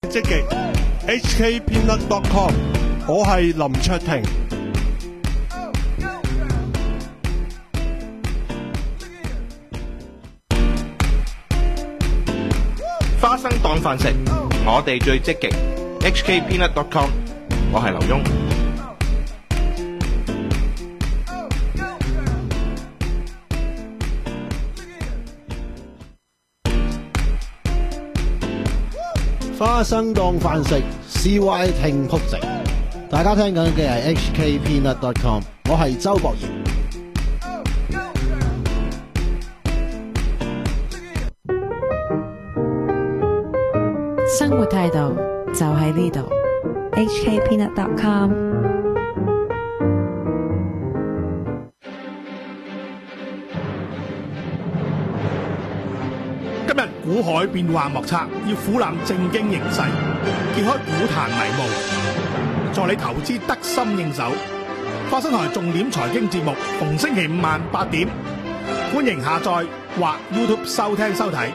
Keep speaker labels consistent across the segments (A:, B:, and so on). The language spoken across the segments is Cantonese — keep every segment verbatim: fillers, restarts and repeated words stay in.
A: 積極 H K Peanut dot com， 我係林卓廷。
B: 花生當飯食，我哋最積極 H K Peanut dot com， 我係劉墉。
C: 花生當飯食 ，C Y 聽曲直。大家聽緊嘅係 H K Peanut dot com， 我係周博賢。
D: 生活態度就喺呢度 ，H K Peanut dot com。
E: 今日股海變幻莫測，要俯瞰正經形勢，揭開股壇迷霧，助你投資得心應手。花生台重點財經節目，逢星期五晚八點，歡迎下載或 YouTube 收聽收睇。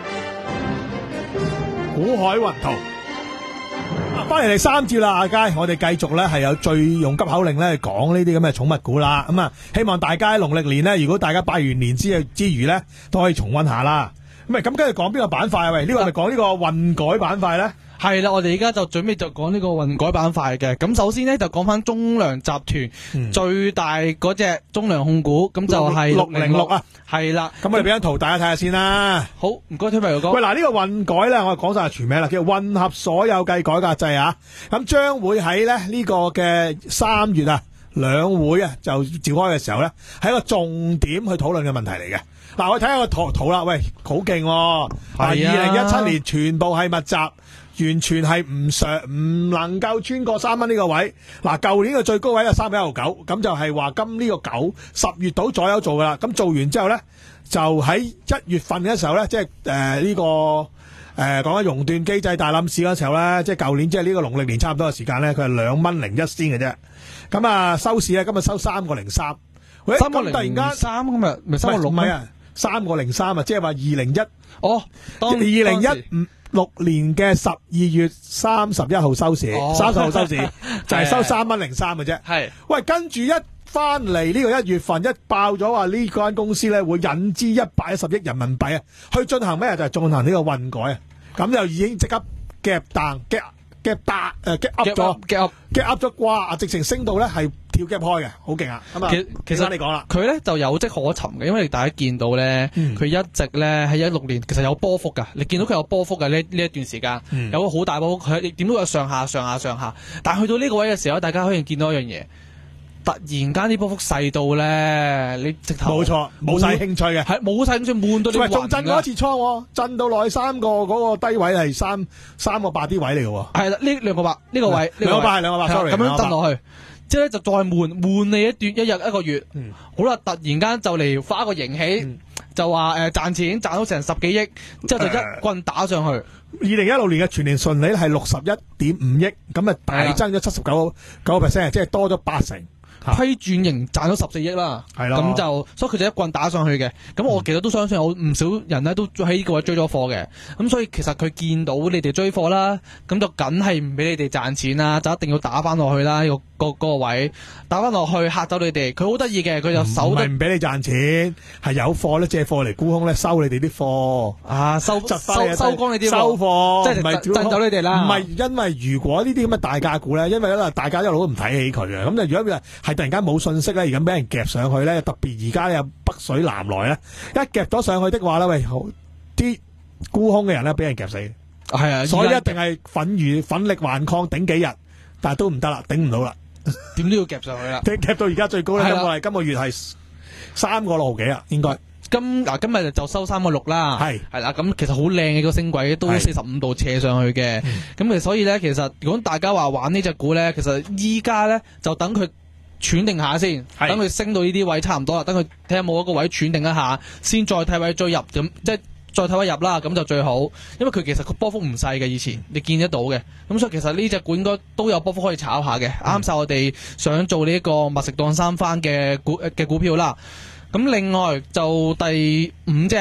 E: 股海雲圖，翻嚟第三節啦，阿佳，我哋繼續咧係有最用急口令咧講呢啲咁嘅寵物股啦。咁啊，希望大家喺農曆年咧，如果大家拜完年之之餘咧，都可以重溫下啦。咁啊，咁跟住講邊個板塊啊？喂，呢個係咪講呢個混改板塊咧？
F: 係啦，我哋而家就準備就講呢個混改板塊嘅。咁首先呢，就講翻中糧集團、嗯、最大嗰隻中糧控股，咁就係六零六啊。係啦，咁我哋俾張圖大家睇下先啦。好，唔該，推埋個。喂，嗱，呢個混改咧，我哋講晒全名啦，叫混合所有計改革制啊。咁將會喺咧呢個嘅三月啊，兩會啊就召開嘅時候咧，係一個重點去討論嘅問題嚟嘅。嗱，我睇下個圖圖啦，喂，好勁喎！啊，二零一七年全部係密集。完全係唔上唔能夠穿過三蚊呢個位。嗱，舊年嘅最高位係三蚊一毫九，咁就係話今呢個九十月度左右做噶啦。咁做完之後咧，就喺一月份嘅時候咧，即係誒呢個誒講緊熔斷機制大冧市嗰時候咧，即係舊年即係呢個農曆年差唔多嘅時間咧，佢係兩蚊零一仙嘅啫。咁啊收市咧，今日收三個零三。喂，三個零突然間三今日咪三個六
E: 咩啊？三個零三啊，即係話二零一
F: 哦，
E: 二零一五。六年嘅十二月三十一號收市，三十號收市就係收三蚊零三嘅啫。係，喂，跟住一翻嚟呢個一月份一爆咗話呢間公司咧會引資一百一十億人民幣啊，去進行咩就係、是、進行呢個混改啊，咁就已經即刻夾彈夾夾打誒夾 up 咗夾夾 up 咗瓜，直情升到咧係跳夾開嘅，好勁啊！咁啊，
F: 其其實你講啦，佢咧就有跡可尋嘅，因為大家見到咧，佢、嗯、一直咧喺一六年其實有波幅噶，你見到佢有波幅嘅呢呢一段時間，嗯、有個好大波幅，佢點都有上下上下上下，但係去到呢個位嘅時候，大家可以見到一樣嘢，突然間啲波幅細到咧，你直頭冇錯，冇晒興趣嘅，係冇晒興趣，悶到你暈㗎。仲震過一次倉，震到落去三個嗰個低位係三三個八啲位嚟嘅喎。係啦，呢兩個八呢個位，兩個八係兩個八 ，sorry，咁樣震落去。之後咧就再悶悶你一段一日一個月，嗯、好啦，突然間就嚟發一個盈喜，嗯、就話誒賺錢賺到成十幾億，之後就一棍打上去。二零一六年嘅全年順利係六十一點五億，咁啊大增咗七十九九個 percent，即係多咗八成。批轉型賺咗十四億啦，係咯，咁就所以佢就一棍打上去嘅。咁我其實都相信有唔少人咧都喺呢個位追咗貨嘅。咁所以其實佢見到你哋追貨啦，咁就梗係唔俾你哋賺錢啦，就一定要打翻落去啦。呢、這個個、那個位打翻落去嚇走你哋。佢好得意嘅，佢就守得唔俾你賺錢，係有貨咧借貨嚟沽空咧收你哋啲貨啊，收收收光你啲收貨，即係唔係賺走你哋啦。唔係因為如果呢啲咁嘅大價股咧，因為咧大家一路都唔睇起佢嘅，咁就如果係突然間冇信息咧，而家俾人夾上去咧，特別而家有北水南來咧，一夾咗上去的話咧，喂，啲沽空嘅人咧俾人夾死，係啊，所以一定係奮如奮力頑抗頂幾日，但係都唔得啦，頂唔到啦，點都要夾上去啦，夾到而家最高咧，今個係今個月係三個六毫幾啊，應該。今嗱今日就收三個六啦，係係啦，咁其實好靚嘅個升軌，都四十五度斜上去嘅，咁其實所以咧，其實如果大家話玩呢隻股咧，其實依家咧就等佢喘定下先，等佢升到呢啲位差唔多啦，等佢睇下冇一個位喘定一下，先再睇位追入，咁即係再睇位入啦，咁就最好，因為佢其實個波幅唔細嘅，以前你見得到嘅，咁所以其實呢隻股應該都有波幅可以炒下嘅，啱晒我哋想做呢一個密食當三番嘅股嘅股票啦。咁另外就第五隻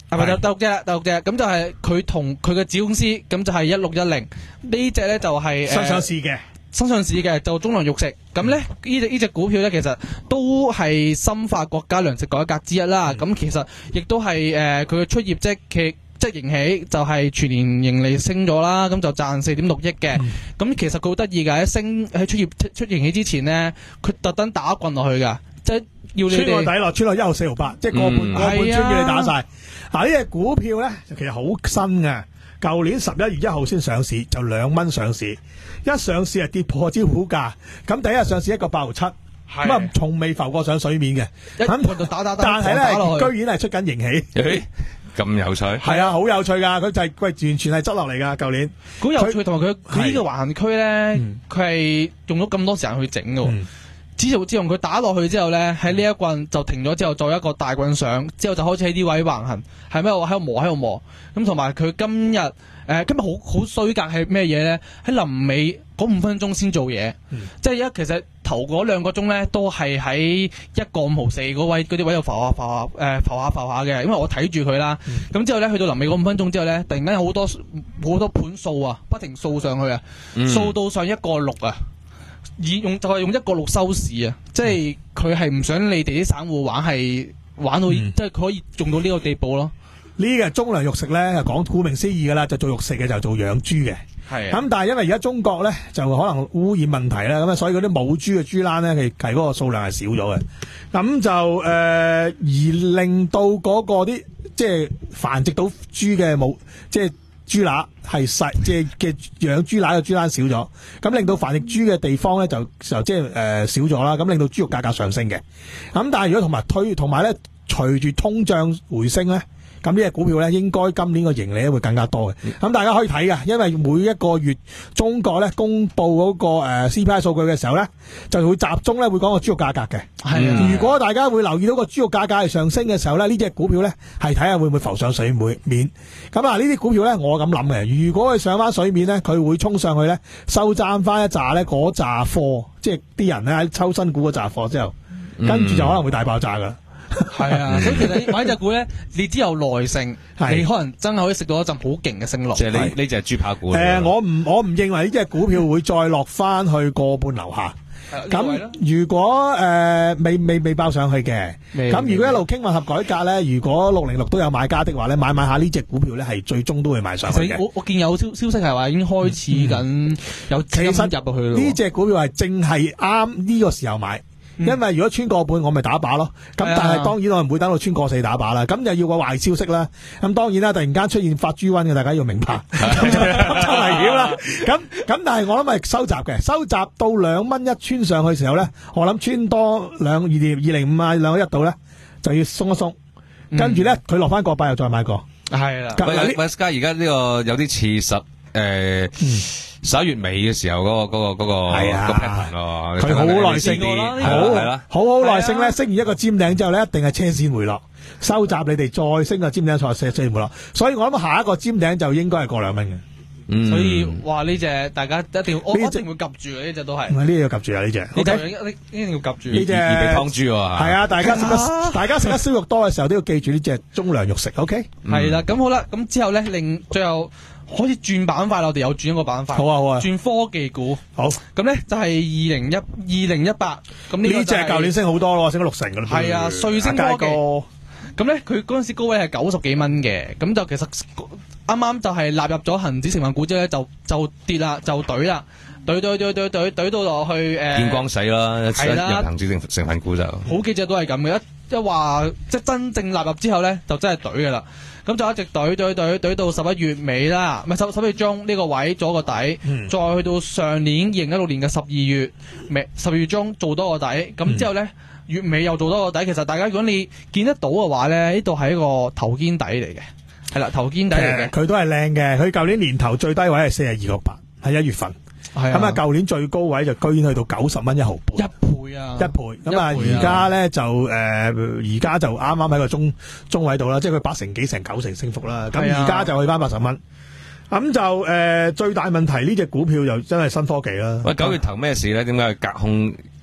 F: 啊，咪就第六隻啦，第六隻咁就係佢同佢嘅子公司，咁就係一六一零呢隻咧就係
E: 新上市嘅，
F: 新上市嘅就中糧肉食。咁咧呢隻呢隻股票咧，其實都係深化國家糧食改革之一啦。咁、嗯、其實亦都係誒佢嘅出業績嘅。即係盈喜就係全年盈利升咗啦，咁就賺四點六億嘅。咁、嗯、其實佢好得意㗎，喺升喺出業出盈喜之前咧，佢特登打棍落去㗎，即係要你哋
E: 穿個底落，穿落一號四毫八，即係個半、嗯、個半穿叫你打晒。嗱呢隻股票咧，其實好新嘅，舊年十一月一號先上市，就兩蚊上市，一上市係跌破招股價，咁第一日上市一個八毫七，咁啊從未浮過上水面嘅，咁就打打打，但係咧居然係出緊盈喜。
G: 咁有趣，
E: 係啊，好有趣噶，佢就係、是、完全係執落嚟噶，舊年
F: 好有趣，同埋佢佢呢個橫行區咧，佢係、嗯、用咗咁多時間去整嘅。嗯、自從自從佢打落去之後咧，喺呢一棍就停咗之後，再一個大棍上，之後就開始喺呢位橫行，係咩？我喺度磨喺度磨，咁同埋佢今日誒、呃、今日好好衰格係咩嘢咧？喺臨尾嗰五分鐘先做嘢，嗯、即係一其實頭嗰兩個鐘咧都係喺一個五毫四嗰位嗰啲位度浮下浮下誒、呃、浮下浮下嘅，因為我睇住佢啦。咁、嗯、之後咧去到臨尾嗰五分鐘之後咧，突然間好多好多盤掃啊，不停掃上去啊，掃、嗯、到上一個六啊，以用就係、是、用一個六收市啊，即係佢係唔想你哋啲散戶玩係玩到、嗯、即係佢可以用到呢個地步咯。
E: 呢個中糧肉食咧，講顧名思義噶啦，就做肉食嘅就做養豬嘅。係咁，但係因為而家中國咧就可能污染問題啦，咁啊，所以嗰啲母豬嘅豬欄咧，佢係嗰個數量係少咗嘅。咁就誒、呃，而令到嗰個啲即係繁殖到豬嘅母，即係豬乸係細，即係嘅養豬乸嘅豬欄少咗，咁令到繁殖豬嘅地方咧就就即係誒少咗啦，咁令到豬肉價格上升嘅。咁但係如果同埋推同埋咧，隨住通脹回升咧。咁呢隻股票咧，應該今年個盈利咧會更加多嘅。咁、嗯、大家可以睇嘅，因為每一個月中國咧公布嗰個誒 C P I 數據嘅時候咧，就會集中咧會講個豬肉價格嘅。係啊，如果大家會留意到個豬肉價格係上升嘅時候咧，呢隻股票咧係睇下會唔會浮上水面。咁啊，呢啲股票咧，我咁諗嘅，如果佢上翻水面咧，佢會衝上去咧，收賺翻一紮咧嗰紮貨，即係啲人咧喺抽新股嗰紮貨之後，跟住就可能會大爆炸噶啦。
F: 係啊，所以其實買隻股咧，你只有耐性，你可能真係可以食到一陣好勁嘅升浪。
G: 即係呢呢隻豬扒股。誒、
E: 呃，我唔我唔認為呢隻股票會再落翻去個半樓下。咁、啊、如果誒、呃、未未未爆上去嘅，咁如果一路傾混合改革咧，如果六零六都有買家的話咧，買買下呢隻股票咧係最終都會買上去嘅。
F: 我我見有消消息係話已經開始緊有資金入去咯。
E: 呢隻股票係正係啱呢個時候買。因為如果穿過半我咪打靶咯，咁但係當然我唔會等到穿過四打靶啦，咁就要個壞消息啦。咁當然啦，突然間出現發豬瘟嘅，大家要明白，咁就危險啦。咁咁但係我諗係收集嘅，收集到兩蚊一穿上去嘅時候咧，我諗穿多兩二點二零五啊兩個一度咧就要鬆一鬆，跟住咧佢落翻個八又再買過。
F: 係啦，
G: 喂喂，家而家呢個有啲似十誒。十一月尾嘅時候嗰、那個嗰、那個嗰、那個係啊，
E: 佢好耐性，好係啦，好好耐性咧，升完一個尖頂之後咧，一定係車線回落，收集你哋再升個尖頂再車線回落，所以我諗下一個尖頂就應該係過兩蚊嘅。
F: 嗯，所以話呢隻大家一定要，我一定會夾住啊！呢隻都係，
E: 呢隻要夾住啊！呢隻，
F: 呢隻呢一定要夾住。
E: 呢隻
G: 易被湯豬啊！
E: 係啊，大家食得大家食得燒肉多嘅時候都要記住呢隻中糧肉食。OK，
F: 係啦，咁好啦，咁之後咧，令最後。開始轉板塊，我哋有轉一個板塊。好啊好啊，轉科技股。好，咁咧就係二零一二零一八。咁呢隻舊年升好多咯，升咗六成噶啦。係啊，瑞聲科技。咁咧佢嗰陣時高位係九十幾蚊嘅，咁就其實啱啱就係納入咗恒指成分股之後咧，就就跌啦，就懟啦，懟懟懟懟懟懟到落去誒。見
G: 光死啦！係啦，恒指成成分股就
F: 好幾隻都係咁嘅，一一話即係真正納入之後咧，就真係懟噶啦。咁就一直懟懟懟懟到十一月尾啦，唔係十十一月中呢個位做個底，嗯、再去到上年二零一六年嘅十二月尾十二月中做多個底，咁、嗯、之後咧月尾又做多個底。其實大家如果你見得到嘅話咧，呢度係一個頭肩底嚟嘅，係啦頭肩底嚟嘅，
E: 佢都係靚嘅。佢舊年年頭最低位係四十二個八，係一月份。咁啊，舊年最高位就居然去到九十蚊一毫半，
F: 一倍啊，
E: 一倍。咁啊，而家咧就誒，而家就啱啱喺個中中位度啦，即係佢八成幾成九成升幅啦。咁而家就去翻八十蚊。咁就誒、呃，最大問題呢隻股票又真係新科技啦。
G: 喂，九月頭咩事咧？點解隔空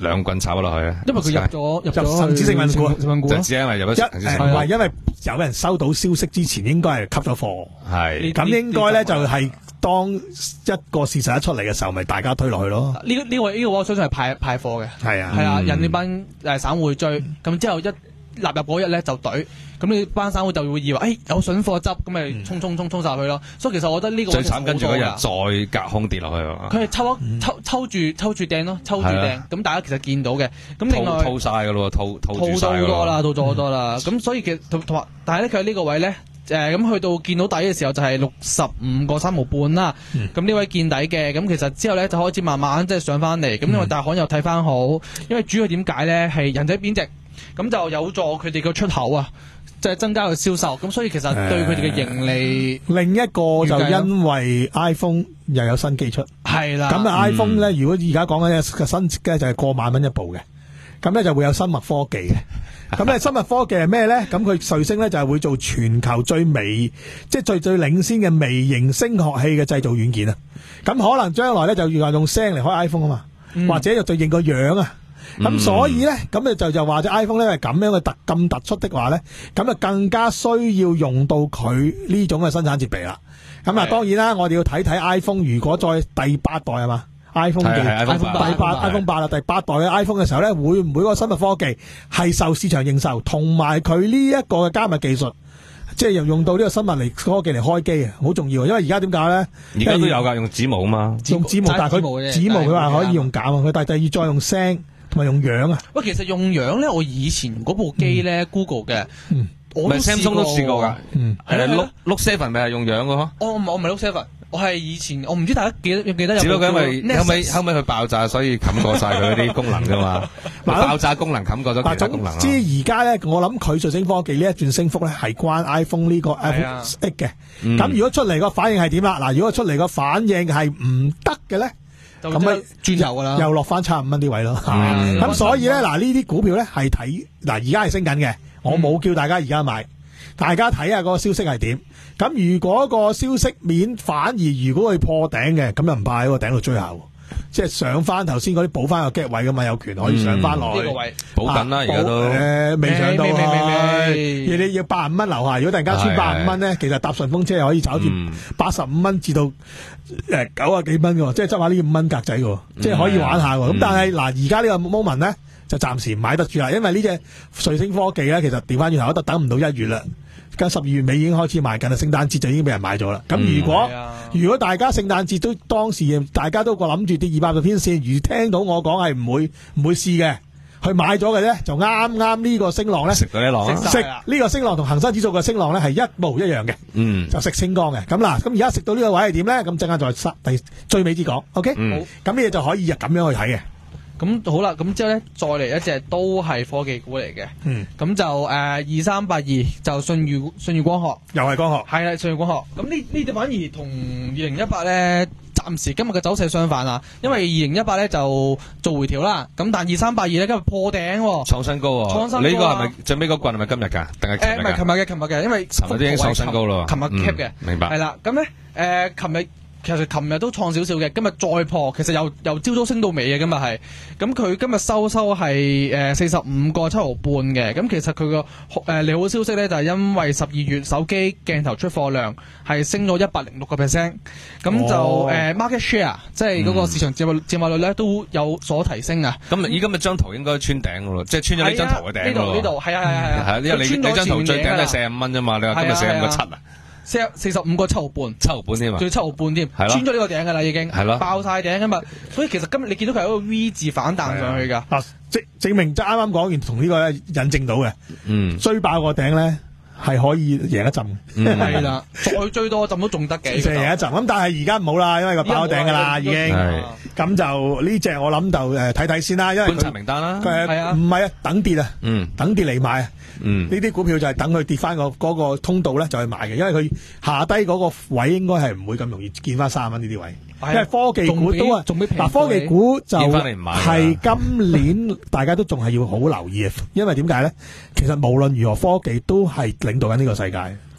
G: 兩棍炒落去啊！
F: 因為佢入咗入咗
E: 恒指成分股，
F: 成分股
G: 就只因為入咗
E: 一誒唔係因為有人收到消息之前應該係吸咗貨，
G: 係
E: 咁應該咧就係當一個事實一出嚟嘅時候，咪大家推落去咯。
F: 呢個呢個呢個我相信係派派貨嘅，
E: 係啊
F: 係啊，人哋班誒散戶追，咁之後一納入嗰日咧就懟，咁你班散戶就會以為誒有筍貨執，咁咪衝衝衝衝晒去咯。所以其實我覺得呢個
G: 最慘，跟住嗰日再隔空跌落去啊！
F: 佢係抽一抽抽住抽住掟咯，抽住掟，咁大家其實見到嘅。咁另外
G: 套晒噶咯，套套
F: 套咗好多啦，套咗好多啦。咁所以其實同同埋，但係咧佢喺呢個位咧。誒咁去到見到底嘅時候就係六十五個三毫半啦，咁呢、嗯、位見底嘅，咁其實之後咧就開始慢慢即係上翻嚟，咁、嗯、因為大行又睇翻好，因為主要點解咧係人仔貶值，咁就有助佢哋嘅出口啊，即、就、係、是、增加個銷售，咁所以其實對佢哋嘅盈利、
E: 呃。另一個就因為 iPhone 又有新機出，係啦，咁啊 iPhone 咧，如果而家講緊嘅新機就係過萬蚊一部嘅，咁咧就會有生物科技嘅。咁咧生物科技係咩咧？咁佢瑞聲咧就係會做全球最微，即係最最領先嘅微型聲學器嘅製造軟件啊！咁可能將來咧就要用聲嚟開 iPhone 啊嘛，嗯、或者就對應個樣啊。咁、嗯、所以咧，咁你就就話隻 iPhone 咧係咁樣嘅突咁突出的話咧，咁就更加需要用到佢呢種嘅生產設備啦。咁啊，當然啦，我哋要睇睇 iPhone 如果再第八代係嘛？iPhone 嘅
G: iPhone
E: 第八 iPhone 八啦，第八代嘅 iPhone 嘅時候咧，會唔會嗰個生物科技係受市場認受，同埋佢呢一個嘅加密技術，即係又用到呢個生物嚟科技嚟開機啊，好重要。因為而家點解咧？
G: 而家都有噶，用指模啊嘛，
E: 用指模，但係佢指模佢話可以用假啊，佢但係第二再用聲同埋用樣啊。
F: 喂，其實用樣咧，我以前嗰部機咧 ，Google 嘅，
E: 嗯，
F: 我都試過，
G: 都試過噶，
E: 嗯，
G: 係 Look Look Seven 咪係用樣嘅嗬？
F: 我我唔係 Look Seven。我係以前，我唔知大家記得記得有冇？
G: 只不過因為後尾後尾佢爆炸，所以冚過晒佢嗰啲功能噶嘛。爆炸功能冚過咗其他功能。
E: 即係而家咧，我諗佢瑞聲科技呢一轉升幅咧，係關 iPhone 呢個 iPhone X 嘅。咁如果出嚟個反應係點啦？嗱，如果出嚟個反應係唔得嘅咧，咁咪
F: 轉頭噶啦，
E: 又落翻差五蚊啲位咯。咁所以咧，嗱呢啲股票咧係睇嗱，而家係升緊嘅，我冇叫大家而家買。大家睇下嗰個消息係點，咁如果個消息面反而如果佢破頂嘅，咁又唔怕喺個頂度追下，即係上翻頭先嗰啲補翻個 gap 位噶嘛，有權可以上翻落去。呢、嗯這個位
G: 補緊啦，而家都
E: 誒未上到去，你你要八十五蚊樓下，如果突然間穿八十五蚊咧，其實搭順風車可以炒住八十五蚊至到誒九啊幾蚊嘅，即係執下呢五蚊格仔嘅，即係可以玩下。咁、嗯、但係嗱，而家呢個 moment 咧就暫時唔買得住啦，因為呢隻瑞聲科技咧，其實調翻轉頭都等唔到一月啦。跟十二月尾已經開始賣緊啦，聖誕節就已經俾人買咗啦。咁如果、嗯啊、如果大家聖誕節都當時大家都個諗住跌二百個天線，如聽到我講係唔會唔會試嘅，去買咗嘅咧，就啱啱呢個升浪咧，食
G: 嗰啲浪，
E: 食呢個升浪同恒生指數嘅升浪咧係一模一樣嘅，嗯，就食清光嘅。咁嗱，咁而家食到呢個位係點咧？咁陣間再第最尾啲講 ，OK，嗯、好，咁呢嘢就可以咁樣去睇嘅。
F: 咁好啦，咁之後咧，再嚟一隻都係科技股嚟嘅，嗯，咁就誒二三八二就舜宇舜宇光學，
E: 又係光學，
F: 係啦，舜宇光學。咁呢呢隻反而同二零一八咧，暫時今日嘅走勢相反啊，因為二零一八咧就做回調啦，咁但二三八二咧今日破頂，
G: 創新高喎，創新高。你呢個係咪最尾嗰棍係咪今日㗎？定係琴日㗎？誒唔係琴日嘅，
F: 琴日嘅，因為
G: 琴日都已經創新高咯，
F: 琴日 cap 嘅，
G: 明白。
F: 係啦，咁咧誒琴日。其實琴日都創少少嘅，今日再破，其實由由朝早升到尾嘅，今日係，咁佢今日收收係誒四十五個七毫半嘅，咁其實佢個誒利好消息咧就係因為十二月手機鏡頭出貨量係升咗一百零六個 percent，咁就誒、哦呃、market share 即係嗰個市場佔有佔有率咧都有所提升啊。
G: 咁依今日張圖應該穿頂噶咯，即係穿咗呢張圖嘅頂。
F: 呢度呢度係啊係啊係啊，
G: 因為你你張圖最頂係四十五蚊啫嘛，你話今日四十五個七啊？
F: 四四十五個七毫半，
G: 七毫半添嘛，
F: 仲要七毫半添，穿咗呢個頂噶啦已經，係咯，爆晒頂噶嘛，所以其實今日你見到佢係一個 V 字反彈上去噶，
E: 啊，證證明即係啱啱講完同呢個咧引證到嘅，嗯，追爆個頂咧係可以贏一陣，
F: 係啦，再追多一陣都仲得嘅，
E: 贏一陣，咁但係而家唔好啦，因為個爆頂噶啦已經，咁就呢隻我諗就誒睇睇先啦，因為
G: 觀察名單啦，
E: 係啊，唔係啊，等跌啊，嗯，等跌嚟買啊。嗯，呢啲股票就係等佢跌翻個嗰個通道咧，就去買嘅，因為佢下低嗰個位應該係唔會咁容易見翻三十蚊呢啲位，因為科技股都係嗱，科技股就係今年大家都仲係要好留意嘅，因為點解咧？其實無論如何，科技都係領導緊呢個世界，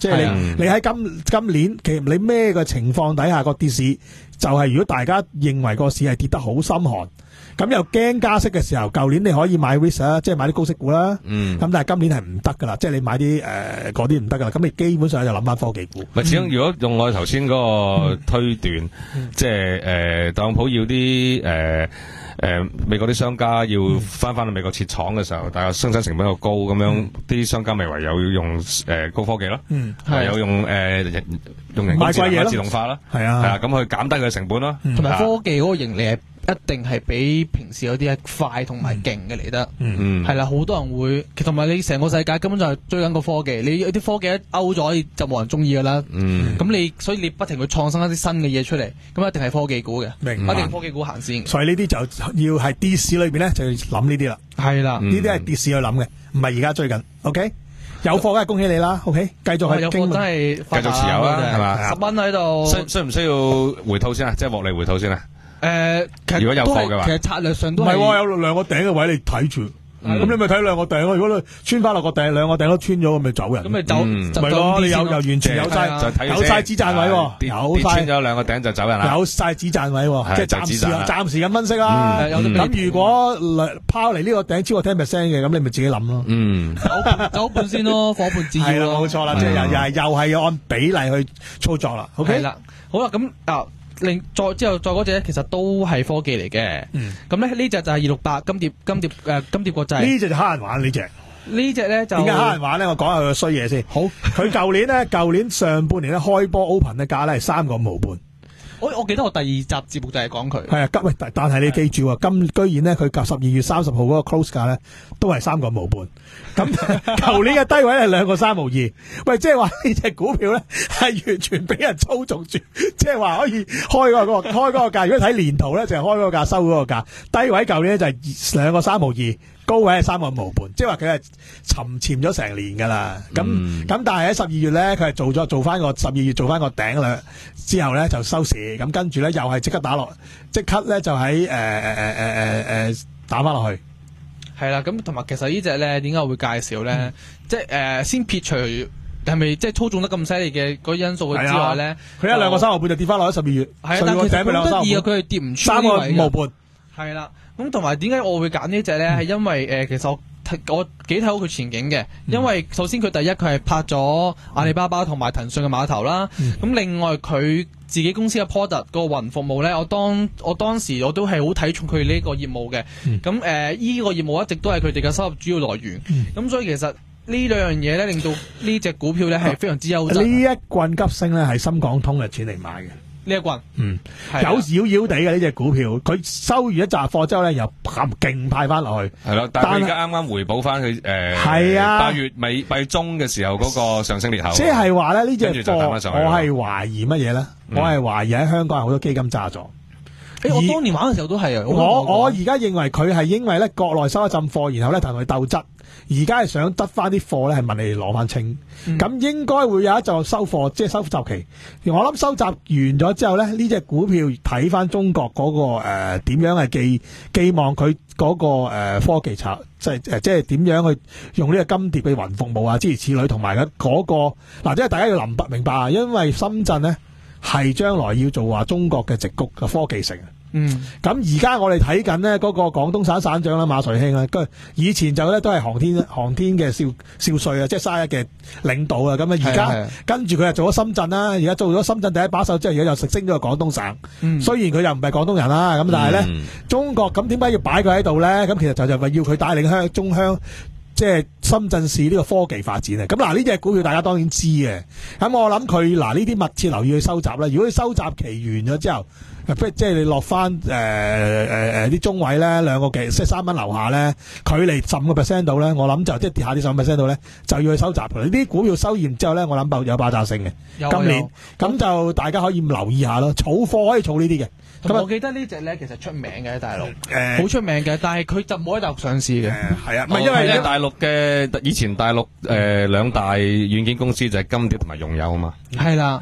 E: 即係你你喺今今年其實你咩嘅情況底下個跌市，就係如果大家認為個市係跌得好心寒。咁又驚加息嘅時候，舊年你可以買 risk 啊，即係買啲高息股啦。嗯。咁但係今年係唔得噶啦，即係你買啲誒嗰啲唔得噶啦。咁你基本上就諗翻科技股。
G: 咪始終如果用我哋頭先嗰個推斷，嗯、即係誒、呃、特朗普要啲誒誒美國啲商家要翻翻去美國設廠嘅時候，但係生產成本又高，咁樣啲、嗯、商家咪唯有要用誒、呃、高科技咯。嗯。唯有用誒、呃、用人工智能自動化啦。係啊。係啊，咁去減低佢成本咯。
F: 同埋、嗯、科技嗰個盈利係一定係比平時有啲係快同埋勁嘅嚟得，嗯，係啦，好多人會，同埋你成個世界根本就係追緊個科技，你有啲科技一勾咗就冇人中意噶啦，嗯，咁你所以你不停去創新一啲新嘅嘢出嚟，咁一定係科技股嘅，明白，一定科技股行先，
E: 所以呢啲就要係跌市裏邊咧就要諗呢啲啦，係啦，呢啲係跌市去諗嘅，唔係而家追緊 ，OK， 有貨梗係恭喜你啦 ，OK， 繼續去
F: 有貨真係
G: 繼續持有啦，係嘛，
F: 十蚊喺度，
G: 需需唔需要回吐先啊？即係獲利回吐先啊？
F: 誒，其實
G: 如果有貨嘅話，
F: 其實策略上都
E: 唔係喎，有兩個頂嘅位你睇住，咁你咪睇兩個頂咯。如果你穿翻落個頂，兩個頂都穿咗，咁咪走人。
F: 咁咪走，
E: 咪咯，你有又完全有晒，有晒止賺位，有晒
G: 穿咗兩個頂就走人啦。
E: 有晒止賺位，即係暫時暫時咁分析啦。咁如果拋嚟呢個頂超過 ten percent 嘅，咁你咪自己諗咯。嗯，
F: 走半先咯，伙伴自要。
E: 係啦，冇錯啦，即係又又係又係要按比例去操作啦。OK，
F: 係啦，好啦，咁啊。另再之後再嗰隻咧，其實都係科技嚟嘅。嗯，咁咧呢隻就係二六八金蝶金蝶誒金蝶國際。
E: 呢隻就蝦人玩呢隻。
F: 呢隻咧就
E: 點解蝦人玩咧？我講下佢個衰嘢先。好，佢舊年咧，舊年上半年咧開波 open 嘅價咧係三個五毫半。
F: 我我記得我第二集節目就係講佢。
E: 係啊，喂，但但係你記住啊，今居然咧佢夾十二月三十號嗰個 close 價咧都係三個五毫半。咁舊年嘅低位係兩個三毫二。喂，即係話呢隻股票咧係完全俾人操縱住，即係話可以開嗰、嗰個開嗰個價。如果睇年圖咧就係、係、開嗰個價收嗰個價。低位舊年咧就係兩個三毫二。高位係三個五毫半，即係話佢係沉潛咗成年噶啦。咁咁、嗯，但係喺十二月咧，佢係做咗做翻個十二月做翻個頂啦，之後咧就收市。咁跟住咧又係即刻打落，即刻咧就喺誒誒誒誒誒誒打翻落去。
F: 係啦，咁同埋其實呢隻咧點解我會介紹咧？嗯、即係誒、呃、先撇除係咪即係操縱得咁犀利嘅嗰啲因素之外咧，
E: 佢一兩個三毫半就跌翻落喺十二月。
F: 係啊，但係其實好得意啊，佢係跌唔出
E: 三個五毫半。
F: 係啦。咁同埋點解我會揀呢隻咧？係、嗯、因為誒、呃，其實我我幾睇好佢前景嘅。嗯、因為首先佢第一佢係拍咗阿里巴巴同埋騰訊嘅碼頭啦。咁、嗯、另外佢自己公司嘅 product 個雲服務咧，我當我當時我都係好睇重佢呢個業務嘅。咁誒依個業務一直都係佢哋嘅收入主要來源。咁、嗯、所以其實呢兩樣嘢咧，令到呢隻股票咧係非常之優質。呢
E: 一棍急升咧係深港通嘅錢嚟買嘅。
F: 呢一棍，
E: 嗯，有少少地嘅呢隻股票，佢收完一紮貨之後咧，又勁派翻落去，
G: 係咯。但係佢而家啱啱回補翻佢誒，係啊，八月尾八月中嘅時候嗰個上升裂口。即係話咧，呢隻貨我係懷疑乜嘢咧？我係懷疑喺香港有好多基金揸咗。
F: 誒，我當年玩嘅時候都係啊。
E: 我我而家認為佢係因為咧國內收一陣貨，然後咧同佢鬥質。而家係想得翻啲貨咧，係問你哋攞翻清，咁、嗯、應該會有一陣收貨，即係收集期。我諗收集完咗之後咧，呢隻股票睇翻中國嗰、那個誒點、呃、樣係寄寄望佢嗰、那個誒、呃、科技策，即係誒即係點樣去用呢個金蝶嘅雲服務啊，諸如此類，同埋嘅嗰個嗱，即、呃、係大家要明白明白啊，因為深圳咧係將來要做話中國嘅矽谷嘅科技城。嗯，咁而家我哋睇緊呢嗰個廣東省省長啦馬瑞興啦，佢以前就咧都係航天航天嘅少少帥啊，即係卅一嘅領導啊，咁啊而家跟住佢又做咗深圳啦，而家做咗深圳第一把手之後，而家又直升咗個廣東省。嗯、雖然佢又唔係廣東人啦，咁但係咧、嗯、中國咁點解要擺佢喺度咧？咁其實就就係要佢帶領香中香。即係深圳市呢個科技發展啊！咁嗱呢隻股票大家當然知嘅，咁我諗佢嗱呢啲密切留意去收集啦。如果佢收集期完咗之後，即係你落翻誒誒誒啲中位咧，兩個幾即係三蚊樓下咧，距離十五個 percent 度咧，我諗就即係跌下啲十五 percent 度咧，就要去收集。呢啲股票收完之後咧，我諗爆有爆炸性嘅。今年咁就大家可以留意下咯，儲貨可以儲呢啲嘅。咁我
F: 記得呢隻咧其實出名嘅喺大陸，誒、呃，好出名嘅，但係佢就冇喺大陸上市嘅。係、
E: 呃、啊，唔係因為
G: 大陸嘅以前大陸誒兩大軟件公司就係金蝶同埋用友啊嘛。
F: 係啦，
G: 係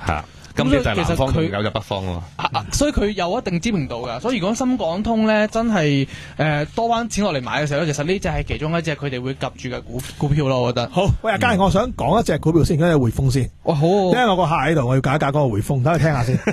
G: 今朝就係南方，有就北方喎。
F: 啊啊，所以佢有一定知名度㗎。所以如果深港通咧真係誒、呃、多翻錢落嚟買嘅時候咧，其實呢只係其中一隻佢哋會夾住嘅股股票咯，我覺得。
E: 好，喂，阿嘉，我想講一隻股票先，嗰隻匯豐先。
F: 哇，好，
E: 因為我個客喺度，我要解一解嗰個匯豐，等佢聽下先。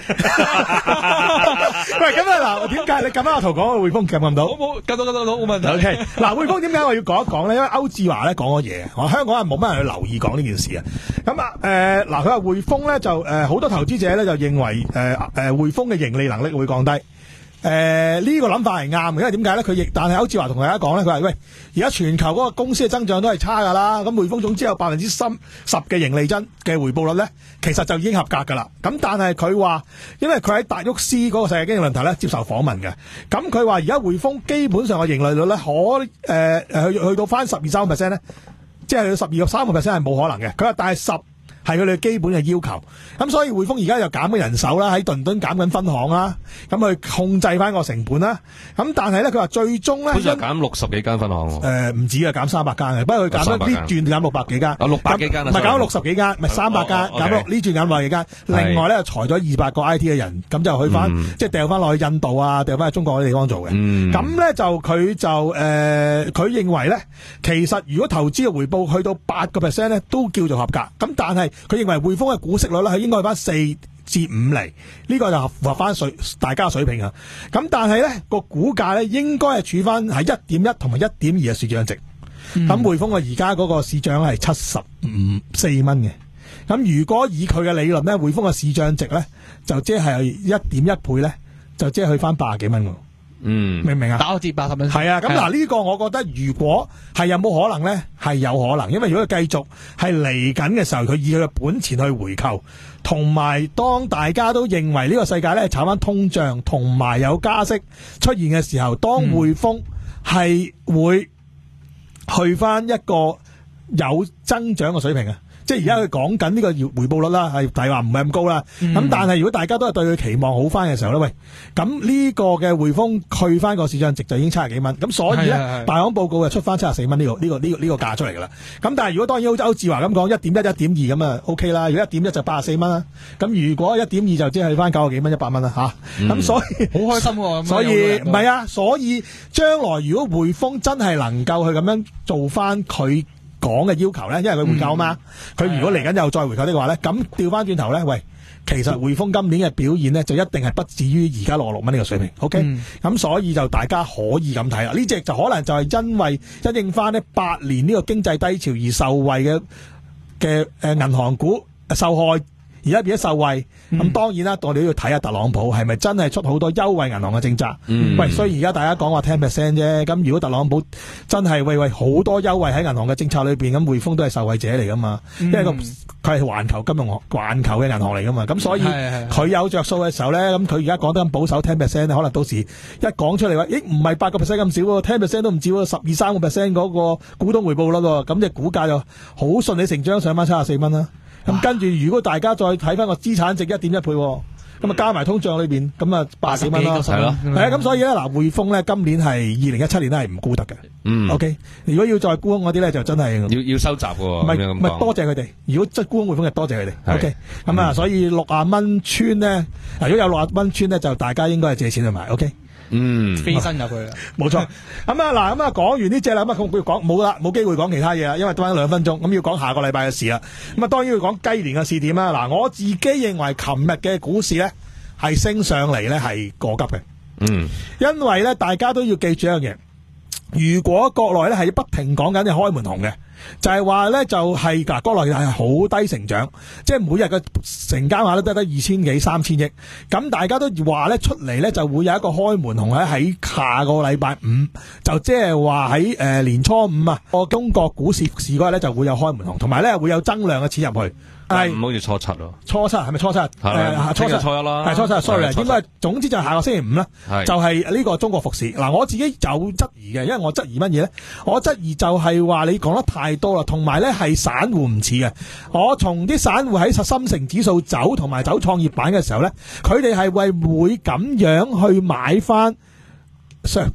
E: 喂，咁啊嗱，點解你咁啱阿圖講個匯豐撳唔到？
F: 冇冇，撳到撳到冇問題。
E: O K， 嗱，匯豐點解我要講一講咧？因為歐志華咧講咗嘢，我香港人冇乜人去留意講呢件事啊。咁啊，誒，嗱，佢話匯豐咧就誒好多投資者咧就認為誒誒匯豐嘅盈利能力會降低。誒、呃，呢、這個諗法係啱嘅，因為點解咧？佢亦但係歐志華同大家講咧，佢話喂，而家全球嗰個公司嘅增長都係差噶啦，咁匯豐總之有百分之三十嘅盈利增嘅回報率咧，其實就已經合格噶啦。咁但係佢話，因為佢喺達沃斯嗰個世界經濟論壇咧接受訪問嘅，咁佢話而家匯豐基本上嘅盈利率咧可誒誒去去到翻十二三個 percent 咧，即係去到十二個三個 percent 係冇可能嘅。佢話但係十。係佢哋基本嘅要求，咁所以匯豐而家又減緊人手啦，喺倫敦減緊分行啦，咁去控制翻個成本啦。咁但係咧，佢話最終咧，
G: 好似減六十幾間分行喎。
E: 誒唔止啊，減三百間嘅，不過佢減咗呢轉減六百幾間。
G: 啊，六百幾間啊，
E: 唔係減咗六十幾間，唔係三百間，減咗呢轉減六百幾間。另外咧，又裁咗二百個 I T 嘅人，咁就去翻即係掉翻落去印度啊，掉翻去中國嗰啲地方做嘅。咁咧就佢就誒，佢認為咧，其實如果投資嘅回報去到八個 percent 咧，都叫做合格。咁但係佢認為匯豐嘅股息率咧係應該去翻四至五厘，呢個就符合翻水大家嘅水平啊。咁但係咧個股價咧應該係處翻係一點一同埋一點二嘅市賬值。咁匯豐嘅而家嗰個市賬係七十五四蚊嘅。咁如果以佢嘅理論咧，匯豐嘅市賬值咧就即係一點一倍咧，就即係去翻八十幾蚊喎。
G: 嗯，
E: 明唔明啊？
F: 打個折八十蚊。
E: 係啊，咁嗱呢個我覺得如果係有冇可能咧，係有可能，因為如果佢繼續係嚟緊嘅時候，佢以佢嘅本錢去回購，同埋當大家都認為呢個世界咧炒翻通脹，同埋有加息出現嘅時候，當匯豐係會去翻一個有增長嘅水平啊！即係而家佢講緊呢個回報率啦，係但係話唔係咁高啦。咁、嗯、但係如果大家都係對佢期望好翻嘅時候咧，喂，咁呢個嘅匯豐去翻個市賬值就已經七十幾蚊。咁所以咧，大行報告就出翻七十四蚊呢個呢、呢個呢、呢個呢、呢個價出嚟噶啦。咁但係如果當然好似歐志華咁講，一點一、一點二咁啊 OK 啦。如果一點一就八十四蚊啦。咁如果一點二就即係去翻九十幾蚊、一百蚊啦吓。咁、嗯、所以好開心喎。所以唔係啊，所以將來如果匯豐真係能夠去咁樣做翻佢講嘅要求咧，因為佢回購啊嘛，佢、嗯、如果嚟緊又再回購呢個話咧，咁調翻轉頭咧，喂，其實匯豐今年嘅表現咧就一定係不至於而家六十六蚊呢個水平 ，OK？咁、嗯、所以就大家可以咁睇啦。呢隻就可能就係因為因應翻呢八年呢個經濟低潮而受惠嘅嘅誒銀行股受害。而家變咗受惠，咁、嗯、當然啦，我哋都要睇下特朗普係咪真係出好多優惠銀行嘅政策。嗯、喂，雖然而家大家講話 ten percent 啫，咁如果特朗普真係喂喂好多優惠喺銀行嘅政策裏邊，咁匯豐都係受惠者嚟噶嘛？嗯、因為個佢係環球金融、環球嘅銀行嚟噶嘛，咁所以佢有着數嘅時候咧，咁佢而家講得咁保守 ten percent， 可能到時一講出嚟話，咦唔係八個 percent 咁少喎 ten percent 都唔止喎，十二三個 percent 嗰個股東回報率喎，咁隻股價就好順理成章上翻七十四蚊啦。咁跟住，如果大家再睇翻個資產值一點一倍，咁啊加埋通脹裏邊，咁啊八十幾蚊咯，係咯，係啊，咁所以咧嗱，匯豐咧今年係二零一七年咧係唔沽得嘅，嗯 ，OK， 如果要再沽空嗰啲咧就真係要要收集喎，唔係唔係多謝佢哋，如果即係沽空匯豐就多謝佢哋 ，OK，咁啊，所以六啊蚊穿咧，如果有六啊蚊穿咧，就大家應該係借錢去買 ，OK。嗯，飛身入去啦，冇錯。咁啊嗱，咁啊講完呢隻啦，咁啊佢講冇啦，冇機會講其他嘢啦，因為得翻兩分鐘，咁要講下個禮拜嘅事啦。咁啊當然要講雞年嘅事點啦。嗱，我自己認為琴日嘅股市咧係升上嚟咧係過急嘅，嗯，因為咧大家都要記住一樣嘢，如果國內咧係不停講緊嘅開門紅嘅。就係話咧，就係、是、嗱，國內係好低成長，即係每日嘅成交額都得得二千幾三千億，咁大家都話咧出嚟咧就會有一個開門紅咧喺下個禮拜五，就即係話喺誒年初五啊，個中國股市市嗰日咧就會有開門紅，同埋咧會有增量嘅錢入去。係唔好似初七咯？初七係咪初七？係、呃、初七初一啦，係初七。sorry，應該總之就係下個星期五啦。就係、是、呢個中國復市。嗱，我自己有質疑嘅，因為我質疑乜嘢咧？我質疑就係話你講得太多啦，同埋咧係散戶唔似嘅。我從啲散戶喺深成指數走，同埋走創業板嘅時候咧，佢哋係為會咁樣去買翻上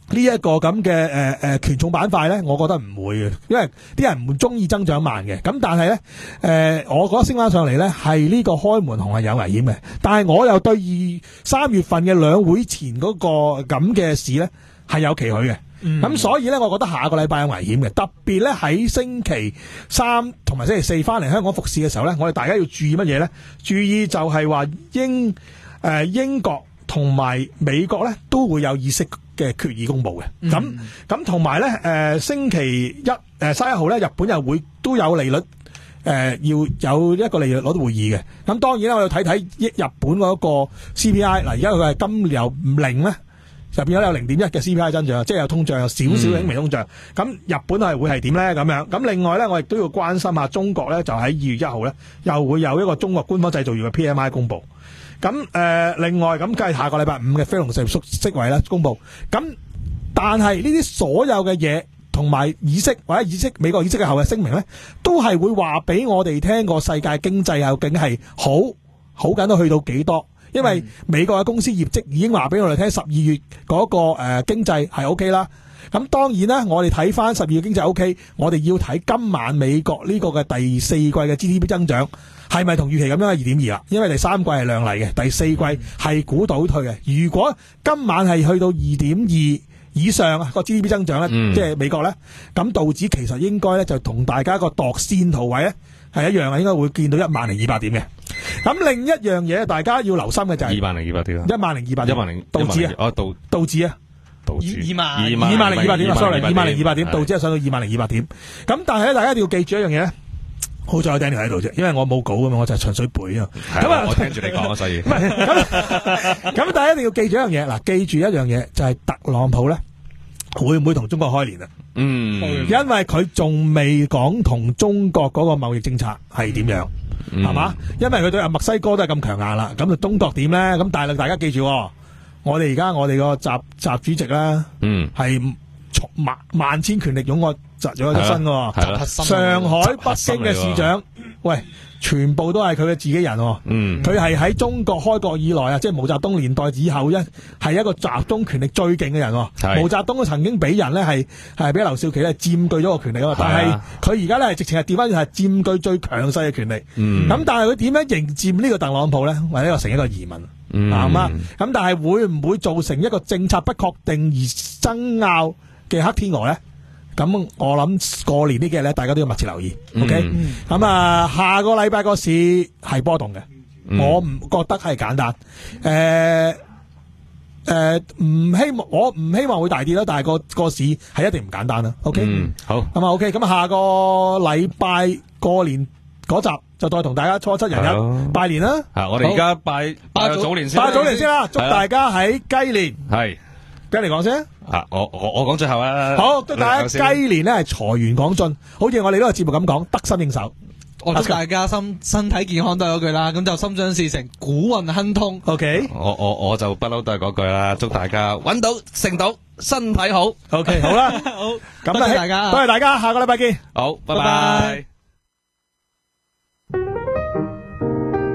E: 呢一個咁嘅誒誒權重板塊咧，我覺得唔會嘅，因為啲人唔中意增長慢嘅。咁但係咧，誒、呃，我覺得升翻上嚟咧，係呢個開門紅係有危險嘅。但係我又對二三月份嘅兩會前嗰個咁嘅市咧係有期許嘅。咁、嗯、所以咧，我覺得下個禮拜有危險嘅，特別咧喺星期三同埋星期四翻嚟香港復市嘅時候咧，我哋大家要注意乜嘢咧？注意就係話英誒、呃、英國同埋美國咧都會有議息嘅決議公布嘅。咁咁同埋咧誒星期一誒三十一號咧，日本又會都有利率誒、呃、要有一個利率攞到會議嘅。咁當然啦，我要睇睇日本嗰個 C P I 嗱，而家佢係今年由零咧。就變咗有零點一嘅 C P I 增長，即係有通脹，有少少輕微通脹。咁、嗯、日本係會係點咧？咁樣咁另外咧，我亦都要關心下中國咧，就喺二月一號咧，又會有一個中國官方製造業嘅 P M I 公佈。咁誒、呃，另外咁，梗係下個禮拜五嘅非農就業職位啦公佈。咁但係呢啲所有嘅嘢同埋議息或者議息美國議息嘅後嘅聲明咧，都係會話俾我哋聽個世界經濟究竟係好好緊都去到幾多？因為美國嘅公司業績已經話俾我哋聽，十二月嗰、那個誒、呃、經濟係 O K 啦。咁當然啦，我哋睇翻十二月經濟 O K，我哋要睇今晚美國呢個嘅第四季嘅 G D P 增長係咪同預期咁樣係二點二啦？因為第三季係亮麗嘅，第四季係估倒退嘅。如果今晚係去到二點二以上啊個 G D P 增長咧，嗯、即係美國咧，咁道指其實應該咧就同大家個度線圖位咧係一樣啊，應該會見到一萬零二百點嘅。咁另一樣嘢，大家要留心嘅就係
G: 二萬零二百點，
E: 一萬零二百點，
G: 一萬零
E: 道指啊，
G: 哦道
E: 道指啊，
G: 道指
F: 二萬
E: 二萬零二百點啊 ，sorry， 二萬零二百點，道指係上到二萬零二百點。咁但係咧，大家一定要記住一樣嘢咧，好在有 Daniel 喺度啫，因為我冇稿㗎嘛，我就係純粹背啊。咁啊，
G: 我聽住你講啊，所以
E: 唔係咁，咁大家一定要記住一樣嘢，嗱，記住一樣嘢就係特朗普咧會唔會同中國開年啊？嗯，因為佢仲未講同中國嗰個貿易政策係點樣。係嘛、嗯？因為佢對阿墨西哥都係咁強硬啦，咁就中國點咧？咁但係大家記住，我哋而家我哋個習習主席啦，嗯，係萬萬千權力擁我集咗一身嘅，上海、北京嘅市長，喂，全部都係佢嘅自己人，嗯，佢係喺中國開國以來啊，即係毛澤東年代以後一係一個集中權力最勁嘅人，毛澤東都曾經俾人咧係係俾劉少奇咧佔據咗個權力啊，但係佢而家咧係直情係調翻轉係佔據最強勢嘅權力，嗯，咁但係佢點樣迎接呢個特朗普咧？或者又成一個疑問，嗯，係嘛？咁但係會唔會造成一個政策不確定而爭拗嘅黑天鵝咧？咁我諗過年呢幾日咧，大家都要密切留意。OK，咁、嗯、啊，下個禮拜個市係波動嘅，嗯、我唔覺得係簡單。誒、呃、誒，唔、呃、希望我唔希望會大跌啦，但係個個市係一定唔簡單啦。OK，嗯、好，咁啊 OK，咁下個禮拜過年嗰集就再同大家初七人日拜年啦。啊，
G: 我哋而家拜拜個早年先，
E: 拜早年先啦，祝大家喺雞年係。跟你講先
G: 啊！我我我講最後啊！
E: 好，祝大家雞年咧係財源廣進，好似我哋呢個節目咁講，得心應手。
F: 我祝大家身身體健康都係嗰句啦，咁就心想事成，股運亨通。
E: OK，
G: 我我我就不嬲都係嗰句啦，祝大家揾到成到，身體好。
E: OK，好啦，好，咁多謝大家，多謝大家，下個禮拜見。
G: 好，拜拜。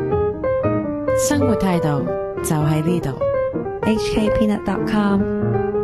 D: 生活態度就喺呢度。H K Peanut dot com